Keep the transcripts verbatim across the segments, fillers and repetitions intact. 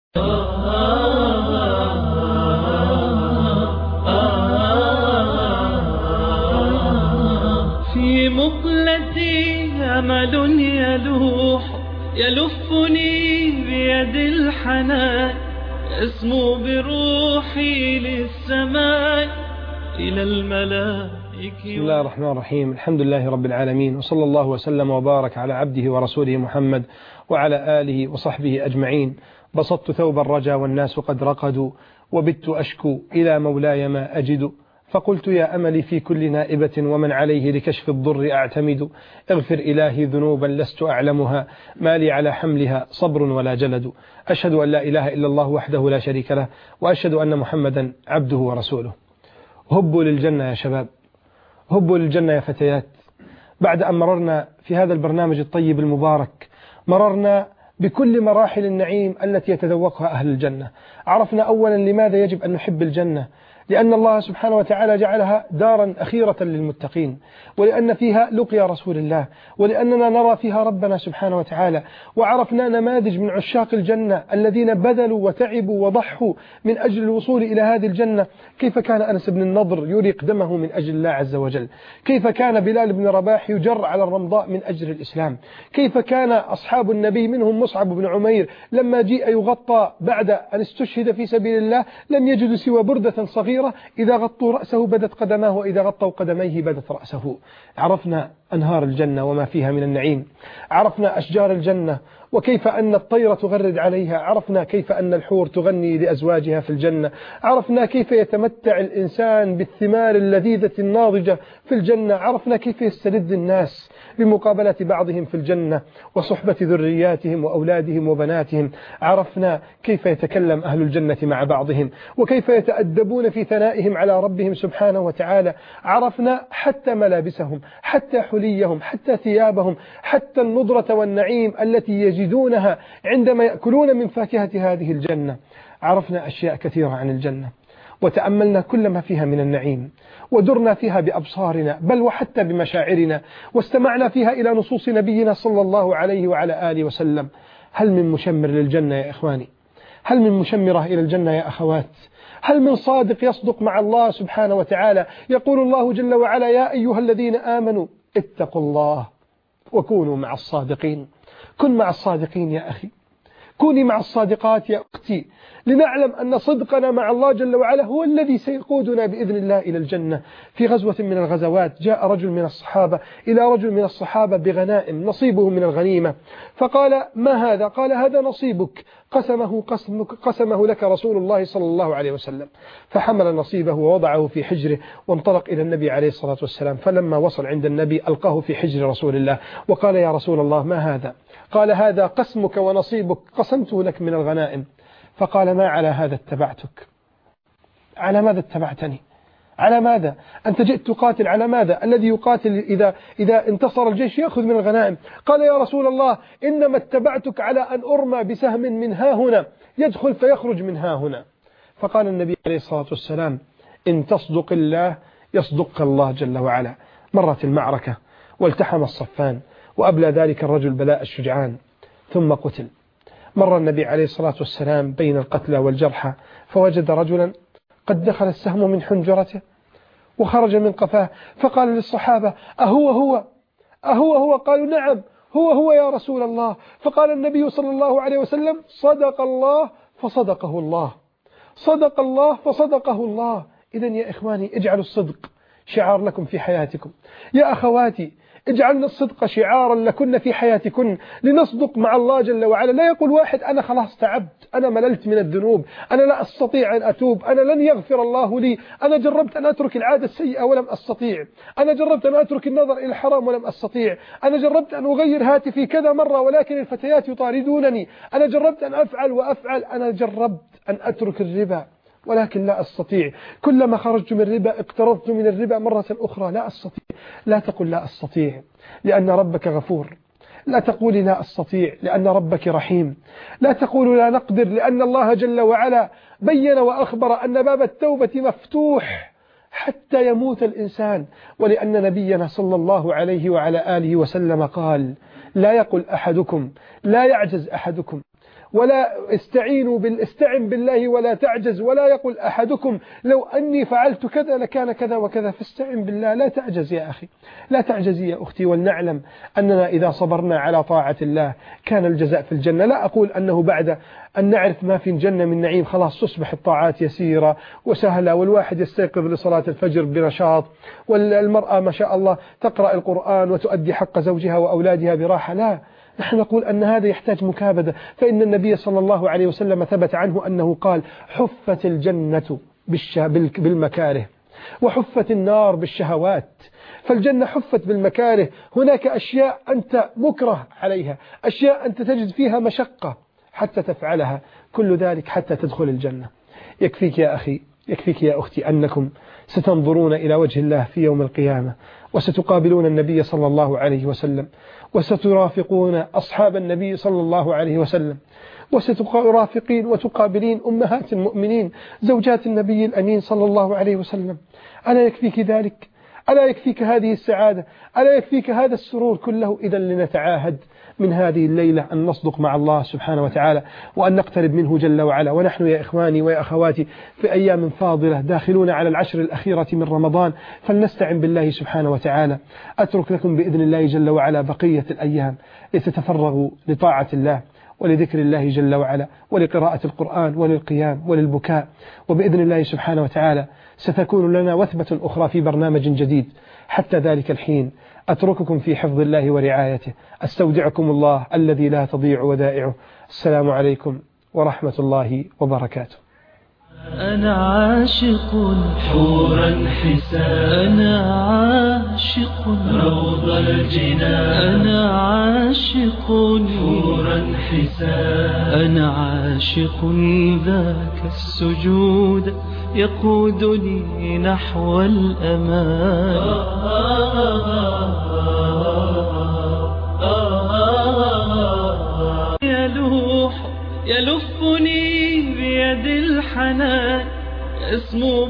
في مقلتي أمل يلوح يلفني بيد الحنان، يسمو بروحي للسماء إلى الملائكة. بسم الله الرحمن الرحيم. الحمد لله رب العالمين، وصلى الله وسلم وبارك على عبده ورسوله محمد وعلى آله وصحبه أجمعين. بسطت ثوب الرجا والناس قد رقدوا، وبت أشكو إلى مولاي ما أجد، فقلت يا أملي في كل نائبة ومن عليه لكشف الضر أعتمد، اغفر إلهي ذنوبا لست أعلمها، ما لي على حملها صبر ولا جلد. أشهد أن لا إله إلا الله وحده لا شريك له، وأشهد أن محمدا عبده ورسوله. هبوا للجنة يا شباب، هبوا للجنة يا فتيات. بعد أن مررنا في هذا البرنامج الطيب المبارك، مررنا بكل مراحل النعيم التي يتذوقها أهل الجنة. عرفنا أولا لماذا يجب أن نحب الجنة، لأن الله سبحانه وتعالى جعلها دارا أخيرة للمتقين، ولأن فيها لقيا رسول الله، ولأننا نرى فيها ربنا سبحانه وتعالى. وعرفنا نماذج من عشاق الجنة الذين بذلوا وتعبوا وضحوا من أجل الوصول إلى هذه الجنة. كيف كان أنس بن النضر يريق دمه من أجل الله عز وجل، كيف كان بلال بن رباح يجر على الرمضاء من أجل الإسلام، كيف كان أصحاب النبي منهم مصعب بن عمير لما جيء يغطى بعد أن استشهد في سبيل الله لم يجد سوى بردة صغيرة، إذا غطوا رأسه بدت قدماه، وإذا غطوا قدميه بدت رأسه. عرفنا أنهار الجنة وما فيها من النعيم، عرفنا أشجار الجنة وكيف أن الطير تغرد عليها، عرفنا كيف أن الحور تغني لأزواجها في الجنة، عرفنا كيف يتمتع الإنسان بالثمار اللذيذة الناضجة في الجنة، عرفنا كيف يستلذ الناس بمقابلة بعضهم في الجنة وصحبة ذرياتهم وأولادهم وبناتهم، عرفنا كيف يتكلم أهل الجنة مع بعضهم وكيف يتأدبون في ثنائهم على ربهم سبحانه وتعالى، عرفنا حتى ملابسهم، حتى حليهم، حتى ثيابهم، حتى النضرة والنعيم التي يجدونها عندما يأكلون من فاكهة هذه الجنة. عرفنا أشياء كثيرة عن الجنة، وتأملنا كل ما فيها من النعيم، ودرنا فيها بأبصارنا بل وحتى بمشاعرنا، واستمعنا فيها إلى نصوص نبينا صلى الله عليه وعلى آله وسلم. هل من مشمر للجنة يا إخواني؟ هل من مشمرة إلى الجنة يا أخوات؟ هل من صادق يصدق مع الله سبحانه وتعالى؟ يقول الله جل وعلا: يا أيها الذين آمنوا اتقوا الله وكونوا مع الصادقين. كن مع الصادقين يا أخي، كوني مع الصادقات يا أختي، لنعلم أن صدقنا مع الله جل وعلا هو الذي سيقودنا بإذن الله إلى الجنة. في غزوة من الغزوات جاء رجل من الصحابة إلى رجل من الصحابة بغنائم نصيبه من الغنيمة، فقال: ما هذا؟ قال: هذا نصيبك، قسمه, قسمك قسمه لك رسول الله صلى الله عليه وسلم. فحمل نصيبه ووضعه في حجره وانطلق إلى النبي عليه الصلاة والسلام، فلما وصل عند النبي ألقاه في حجر رسول الله وقال: يا رسول الله ما هذا؟ قال: هذا قسمك ونصيبك، قسمته لك من الغنائم. فقال: ما على هذا اتبعتك؟ على ماذا اتبعتني؟ على ماذا؟ أنت جئت تقاتل، على ماذا؟ الذي يقاتل إذا, إذا انتصر الجيش يأخذ من الغنائم. قال: يا رسول الله إنما اتبعتك على أن أرمى بسهم من ها هنا يدخل فيخرج من ها هنا. فقال النبي عليه الصلاة والسلام: إن تصدق الله يصدق الله جل وعلا. مرت المعركة والتحم الصفان، وأبلى ذلك الرجل بلاء الشجعان ثم قتل. مر النبي عليه الصلاة والسلام بين القتلى والجرحى فوجد رجلا قد دخل السهم من حنجرته وخرج من قفاه، فقال للصحابة: أهو هو أهو هو؟ قالوا: نعم هو هو يا رسول الله. فقال النبي صلى الله عليه وسلم: صدق الله فصدقه الله، صدق الله فصدقه الله. إذن يا إخواني اجعلوا الصدق شعار لكم في حياتكم، يا أخواتي اجعلنا الصدق شعارا لكن في حياتكن، لنصدق مع الله جل وعلا. لا يقول واحد: أنا خلاص تعبت، أنا مللت من الذنوب، أنا لا أستطيع أن أتوب، أنا لن يغفر الله لي، أنا جربت أن أترك العادة السيئة ولم أستطيع، أنا جربت أن أترك النظر إلى الحرام ولم أستطيع، أنا جربت أن أغير هاتفي كذا مرة ولكن الفتيات يطاردونني، أنا جربت أن أفعل وأفعل، أنا جربت أن أترك الربا ولكن لا أستطيع، كلما خرجت من الربا اقترضت من الربا مرة أخرى، لا أستطيع. لا تقل لا أستطيع لأن ربك غفور، لا تقولي لا أستطيع لأن ربك رحيم، لا تقول لا نقدر لأن الله جل وعلا بين وأخبر أن باب التوبة مفتوح حتى يموت الإنسان، ولأن نبينا صلى الله عليه وعلى آله وسلم قال: لا يقل أحدكم، لا يعجز أحدكم ولا استعينوا بال... استعن بالله ولا تعجز، ولا يقول أحدكم لو أني فعلت كذا لكان كذا وكذا، فاستعن بالله، لا تعجز يا أخي، لا تعجزي يا أختي. ولنعلم أننا إذا صبرنا على طاعة الله كان الجزاء في الجنة. لا أقول أنه بعد أن نعرف ما في الجنة من نعيم خلاص تصبح الطاعات يسيرة وسهلة، والواحد يستيقظ لصلاة الفجر بنشاط، والمرأة ما شاء الله تقرأ القرآن وتؤدي حق زوجها وأولادها براحة. لا، نحن نقول أن هذا يحتاج مكابدة. فإن النبي صلى الله عليه وسلم ثبت عنه أنه قال: حفت الجنة بالمكاره وحفت النار بالشهوات. فالجنة حفت بالمكاره، هناك أشياء أنت مكره عليها، أشياء أنت تجد فيها مشقة حتى تفعلها، كل ذلك حتى تدخل الجنة. يكفيك يا أخي، يكفيك يا أختي أنكم ستنظرون إلى وجه الله في يوم القيامة، وستقابلون النبي صلى الله عليه وسلم، وسترافقون أصحاب النبي صلى الله عليه وسلم، وسترافقين وتقابلين أمهات المؤمنين زوجات النبي الأمين صلى الله عليه وسلم. ألا يكفيك ذلك؟ ألا يكفيك هذه السعادة؟ ألا يكفيك هذا السرور كله؟ إذا لنتعاهد من هذه الليلة أن نصدق مع الله سبحانه وتعالى، وأن نقترب منه جل وعلا. ونحن يا إخواني ويا أخواتي في أيام فاضلة داخلون على العشر الأخيرة من رمضان، فلنستعن بالله سبحانه وتعالى. أترك لكم بإذن الله جل وعلا بقية الأيام لتتفرغوا لطاعة الله ولذكر الله جل وعلا ولقراءة القرآن وللقيام وللبكاء، وبإذن الله سبحانه وتعالى ستكون لنا وثبة أخرى في برنامج جديد. حتى ذلك الحين أترككم في حفظ الله ورعايته، أستودعكم الله الذي لا تضيع ودائعه. السلام عليكم ورحمة الله وبركاته. أنا عاشق حورا حسان، أنا عاشق روض الجنان، أنا عاشق حورا حسان، أنا عاشق ذاك السجود يقودني نحو الأمان. يلوح يلفني بيد الحنان، يسمو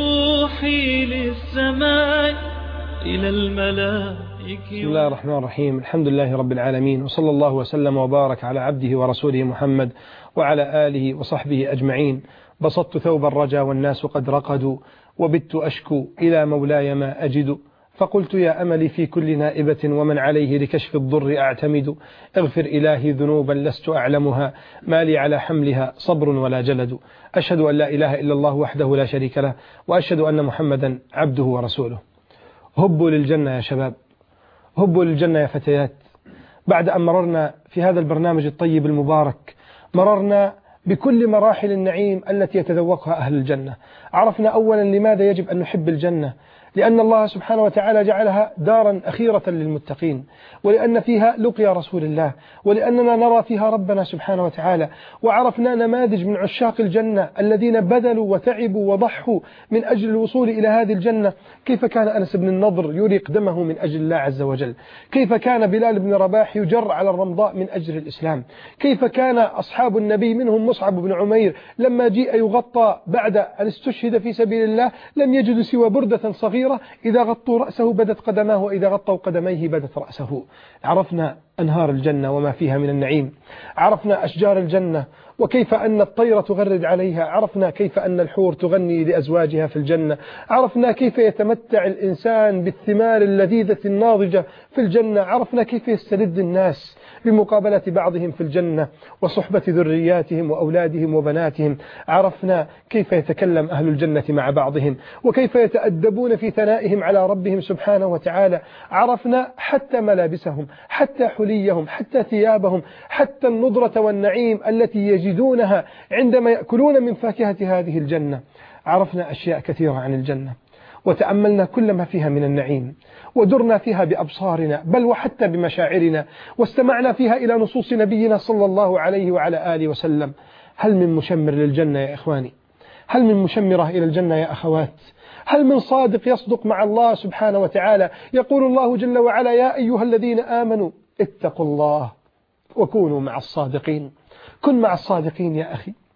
بروحي للسماء إلى الملائكة. بسم الله الرحمن الرحيم، الحمد لله رب العالمين، وصلى الله وسلم وبارك على عبده ورسوله محمد وعلى آله وصحبه أجمعين. بسطت ثوب الرجا والناس قد رقدوا، وبت أشكو إلى مولاي ما أجد، فقلت يا أملي في كل نائبة ومن عليه لكشف الضر أعتمد، اغفر إلهي ذنوبا لست أعلمها، ما لي على حملها صبر ولا جلد. أشهد أن لا إله إلا الله وحده لا شريك له، وأشهد أن محمدا عبده ورسوله. هبوا للجنة يا شباب، هبوا للجنة يا فتيات. بعد أن مررنا في هذا البرنامج الطيب المبارك، مررنا بكل مراحل النعيم التي يتذوقها أهل الجنة. عرفنا أولا لماذا يجب أن نحب الجنة، لأن الله سبحانه وتعالى جعلها دارا أخيرة للمتقين، ولأن فيها لقيا رسول الله، ولأننا نرى فيها ربنا سبحانه وتعالى. وعرفنا نماذج من عشاق الجنة الذين بذلوا وتعبوا وضحوا من أجل الوصول إلى هذه الجنة. كيف كان أنس بن النضر يريق دمه من أجل الله عز وجل، كيف كان بلال بن رباح يجر على الرمضاء من أجل الإسلام، كيف كان أصحاب النبي منهم مصعب بن عمير لما جيء يغطى بعد أن استشهد في سبيل الله لم يجدوا سوى بردة صغيرة إذا غطوا رأسه بدت قدماه، وإذا غطوا قدميه بدت رأسه. عرفنا أنهار الجنة وما فيها من النعيم، عرفنا أشجار الجنة وكيف أن الطير تغرد عليها، عرفنا كيف أن الحور تغني لأزواجها في الجنة، عرفنا كيف يتمتع الإنسان بالثمار اللذيذة الناضجة في الجنة، عرفنا كيف يستلذ الناس بمقابلة بعضهم في الجنة وصحبة ذرياتهم وأولادهم وبناتهم، عرفنا كيف يتكلم أهل الجنة مع بعضهم وكيف يتأدبون في ثنائهم على ربهم سبحانه وتعالى، عرفنا حتى ملابسهم، حتى حليهم، حتى ثيابهم، حتى النضرة والنعيم التي يجدونها عندما يأكلون من فاكهة هذه الجنة. عرفنا أشياء كثيرة عن الجنة، وتأملنا كل ما فيها من النعيم، ودرنا فيها بأبصارنا بل وحتى بمشاعرنا، واستمعنا فيها إلى نصوص نبينا صلى الله عليه وعلى آله وسلم. هل من مشمر للجنة يا إخواني؟ هل من مشمرة إلى الجنة يا أخوات؟ هل من صادق يصدق مع الله سبحانه وتعالى؟ يقول الله جل وعلا: يا أيها الذين آمنوا اتقوا الله وكونوا مع الصادقين. كن مع الصادقين يا أخي،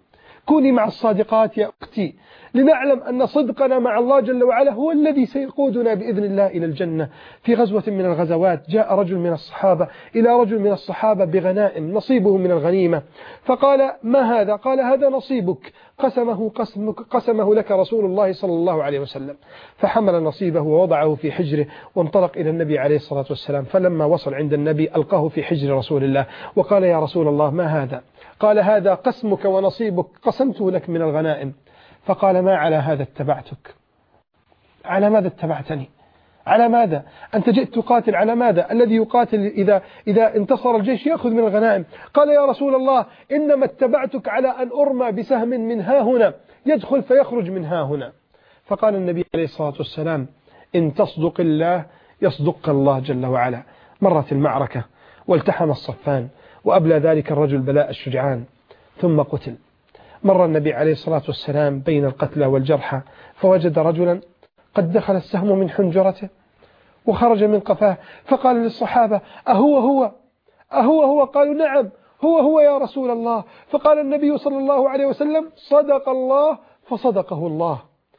كوني مع الصادقات يا أختي، لنعلم أن صدقنا مع الله جل وعلا هو الذي سيقودنا بإذن الله إلى الجنة. في غزوة من الغزوات جاء رجل من الصحابة إلى رجل من الصحابة بغنائم نصيبه من الغنيمة، فقال: ما هذا؟ قال: هذا نصيبك، قسمه, قسمك قسمه لك رسول الله صلى الله عليه وسلم. فحمل نصيبه ووضعه في حجره وانطلق إلى النبي عليه الصلاة والسلام. فلما وصل عند النبي ألقاه في حجر رسول الله وقال: يا رسول الله ما هذا؟ قال: هذا قسمك ونصيبك، قسمته لك من الغنائم. فقال: ما على هذا اتبعتك؟ على ماذا اتبعتني؟ على ماذا؟ أنت جئت تقاتل، على ماذا؟ الذي يقاتل إذا, إذا انتصر الجيش يأخذ من الغنائم. قال: يا رسول الله إنما اتبعتك على أن أرمى بسهم من ها هنا يدخل فيخرج من ها هنا. فقال النبي عليه الصلاة والسلام: إن تصدق الله يصدق الله جل وعلا. مرت المعركة والتحم الصفان وأبلى ذلك الرجل بلاء الشجعان ثم قتل. مر النبي عليه الصلاة والسلام بين القتلى والجرحى فوجد رجلا قد دخل السهم من حنجرته وخرج من قفاه، فقال للصحابة: أهو هو أهو هو؟ قالوا: نعم هو هو يا رسول الله. فقال النبي صلى الله عليه وسلم: صدق الله فصدقه الله،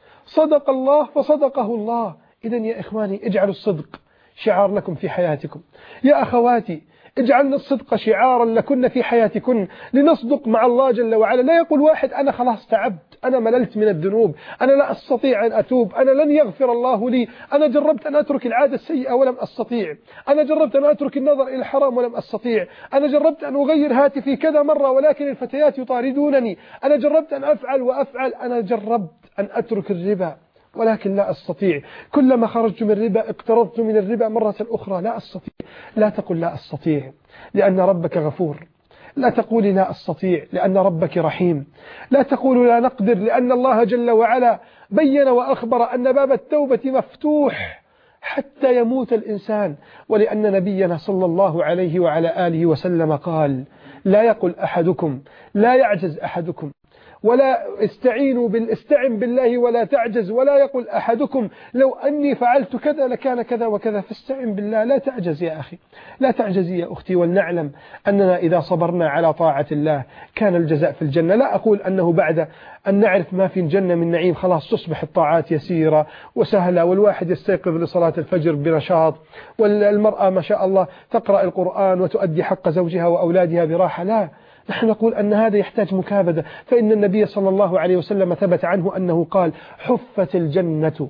صدق الله فصدقه الله. إذن يا إخواني اجعلوا الصدق شعار لكم في حياتكم، يا أخواتي اجعلنا الصدق شعارا لكن في حياتكن، لنصدق مع الله جل وعلا. لا يقول واحد: أنا خلاص تعبت، أنا مللت من الذنوب، أنا لا أستطيع أن أتوب، أنا لن يغفر الله لي، أنا جربت أن أترك العادة السيئة ولم أستطيع، أنا جربت أن أترك النظر إلى الحرام ولم أستطيع، أنا جربت أن أغير هاتفي كذا مرة ولكن الفتيات يطاردونني، أنا جربت أن أفعل وأفعل، أنا جربت أن أترك الربا ولكن لا أستطيع، كلما خرجت من الربا اقترضت من الربا مرة أخرى، لا أستطيع. لا تقل لا أستطيع لأن ربك غفور، لا تقولي لا أستطيع لأن ربك رحيم، لا تقول لا نقدر لأن الله جل وعلا بين وأخبر أن باب التوبة مفتوح حتى يموت الإنسان، ولأن نبينا صلى الله عليه وعلى آله وسلم قال: لا يقل أحدكم، لا يعجز أحدكم، ولا استعينوا بالاستعن بالله ولا تعجز، ولا يقول أحدكم لو أني فعلت كذا لكان كذا وكذا، فاستعن بالله، لا تعجز يا أخي، لا تعجزي يا أختي. ولنعلم أننا إذا صبرنا على طاعة الله كان الجزاء في الجنة. لا أقول أنه بعد أن نعرف ما في الجنة من نعيم خلاص تصبح الطاعات يسيرة وسهلة والواحد يستيقظ لصلاة الفجر بنشاط والمرأة ما شاء الله تقرأ القرآن وتؤدي حق زوجها وأولادها براحة، لا، نحن نقول أن هذا يحتاج مكابدة. فإن النبي صلى الله عليه وسلم ثبت عنه أنه قال: حفت الجنة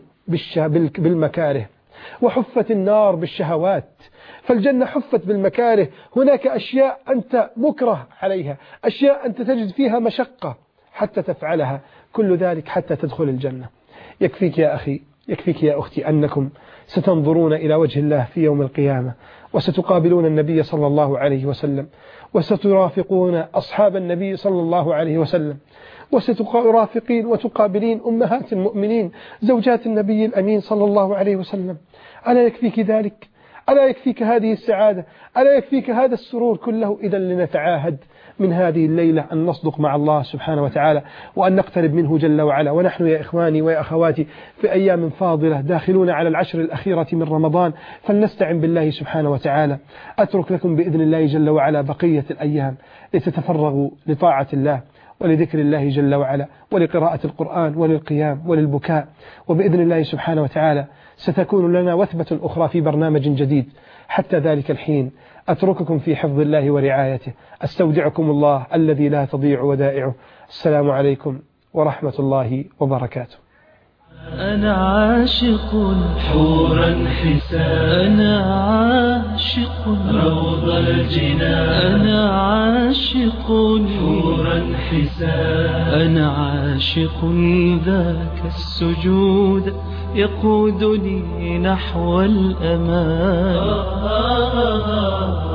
بالمكاره وحفت النار بالشهوات. فالجنة حفت بالمكاره، هناك أشياء أنت مكره عليها، أشياء أنت تجد فيها مشقة حتى تفعلها، كل ذلك حتى تدخل الجنة. يكفيك يا أخي، يكفيك يا أختي أنكم ستنظرون إلى وجه الله في يوم القيامة وستقابلون النبي صلى الله عليه وسلم وسترافقون أصحاب النبي صلى الله عليه وسلم وسترافقين وتقابلين أمهات المؤمنين زوجات النبي الأمين صلى الله عليه وسلم. ألا يكفيك ذلك؟ ألا يكفيك هذه السعادة؟ ألا يكفيك هذا السرور كله؟ إذا لنتعاهد من هذه الليلة أن نصدق مع الله سبحانه وتعالى وأن نقترب منه جل وعلا. ونحن يا إخواني ويا أخواتي في أيام فاضلة داخلون على العشر الأخيرة من رمضان، فلنستعن بالله سبحانه وتعالى. أترك لكم بإذن الله جل وعلا بقية الأيام لتتفرغوا لطاعة الله ولذكر الله جل وعلا ولقراءة القرآن وللقيام وللبكاء، وبإذن الله سبحانه وتعالى ستكون لنا وثبة أخرى في برنامج جديد. حتى ذلك الحين أترككم في حفظ الله ورعايته، أستودعكم الله الذي لا تضيع ودائعه. السلام عليكم ورحمة الله وبركاته. أنا عاشق حورا حسان، أنا عاشق روض الجنان، أنا عاشق حورا حسان، أنا عاشق ذاك السجود يقودني نحو الأمان.